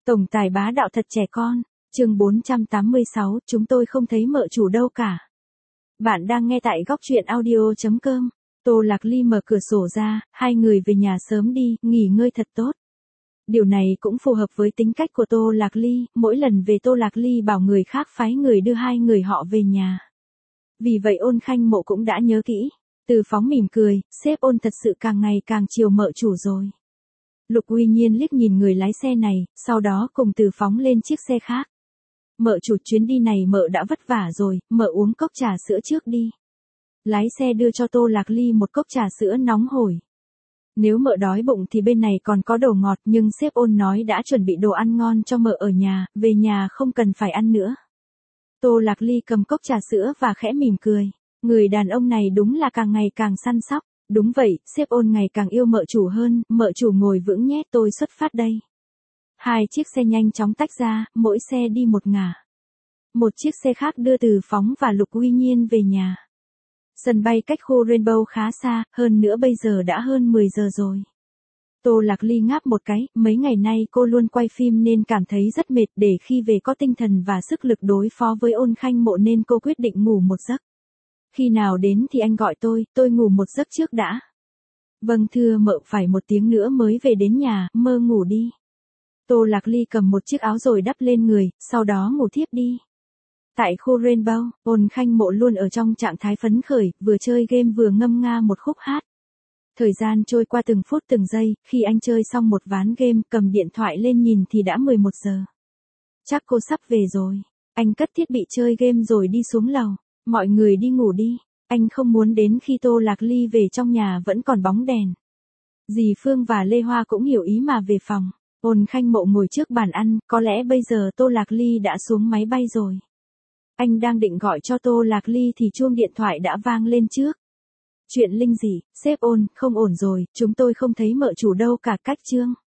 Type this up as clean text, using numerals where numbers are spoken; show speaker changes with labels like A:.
A: Tổng tài bá đạo thật trẻ con, chương 486, chúng tôi không thấy mợ chủ đâu cả. Bạn đang nghe tại góc truyện audio.com. Tô Lạc Ly mở cửa sổ ra, hai người về nhà sớm đi, nghỉ ngơi thật tốt. Điều này cũng phù hợp với tính cách của Tô Lạc Ly, mỗi lần về Tô Lạc Ly bảo người khác phái người đưa hai người họ về nhà. Vì vậy Ôn Khanh Mộ cũng đã nhớ kỹ. Từ Phóng mỉm cười, sếp Ôn thật sự càng ngày càng chiều mợ chủ rồi. Lục Uy Nhiên liếc nhìn người lái xe này, sau đó cùng Từ Phóng lên chiếc xe khác. Mợ chủ, chuyến đi này mợ đã vất vả rồi, mợ uống cốc trà sữa trước đi. Lái xe đưa cho Tô Lạc Ly một cốc trà sữa nóng hổi. Nếu mợ đói bụng thì bên này còn có đồ ngọt, nhưng sếp Ôn nói đã chuẩn bị đồ ăn ngon cho mợ ở nhà, về nhà không cần phải ăn nữa. Tô Lạc Ly cầm cốc trà sữa và khẽ mỉm cười. Người đàn ông này đúng là càng ngày càng săn sóc. Đúng vậy, sếp Ôn ngày càng yêu mợ chủ hơn, mợ chủ ngồi vững nhé, tôi xuất phát đây. Hai chiếc xe nhanh chóng tách ra, mỗi xe đi một ngả. Một chiếc xe khác đưa Từ Phóng và Lục Uy Nhiên về nhà. Sân bay cách khu Rainbow khá xa, hơn nữa bây giờ đã hơn 10 giờ rồi. Tô Lạc Ly ngáp một cái, mấy ngày nay cô luôn quay phim nên cảm thấy rất mệt, để khi về có tinh thần và sức lực đối phó với Ôn Khanh Mộ nên cô quyết định ngủ một giấc. Khi nào đến thì anh gọi tôi ngủ một giấc trước đã. Vâng thưa mợ, phải một tiếng nữa mới về đến nhà, mơ ngủ đi. Tô Lạc Ly cầm một chiếc áo rồi đắp lên người, sau đó ngủ thiếp đi. Tại khu Rainbow, Ôn Khanh Mộ luôn ở trong trạng thái phấn khởi, vừa chơi game vừa ngâm nga một khúc hát. Thời gian trôi qua từng phút từng giây, khi anh chơi xong một ván game, cầm điện thoại lên nhìn thì đã 11 giờ. Chắc cô sắp về rồi. Anh cất thiết bị chơi game rồi đi xuống lầu. Mọi người đi ngủ đi. Anh không muốn đến khi Tô Lạc Ly về trong nhà vẫn còn bóng đèn. Dì Phương và Lê Hoa cũng hiểu ý mà về phòng. Ôn Khanh Mộ ngồi trước bàn ăn, có lẽ bây giờ Tô Lạc Ly đã xuống máy bay rồi. Anh đang định gọi cho Tô Lạc Ly thì chuông điện thoại đã vang lên trước. Chuyện linh dị, sếp Ôn, không ổn rồi, chúng tôi không thấy mợ chủ đâu cả, cách chương.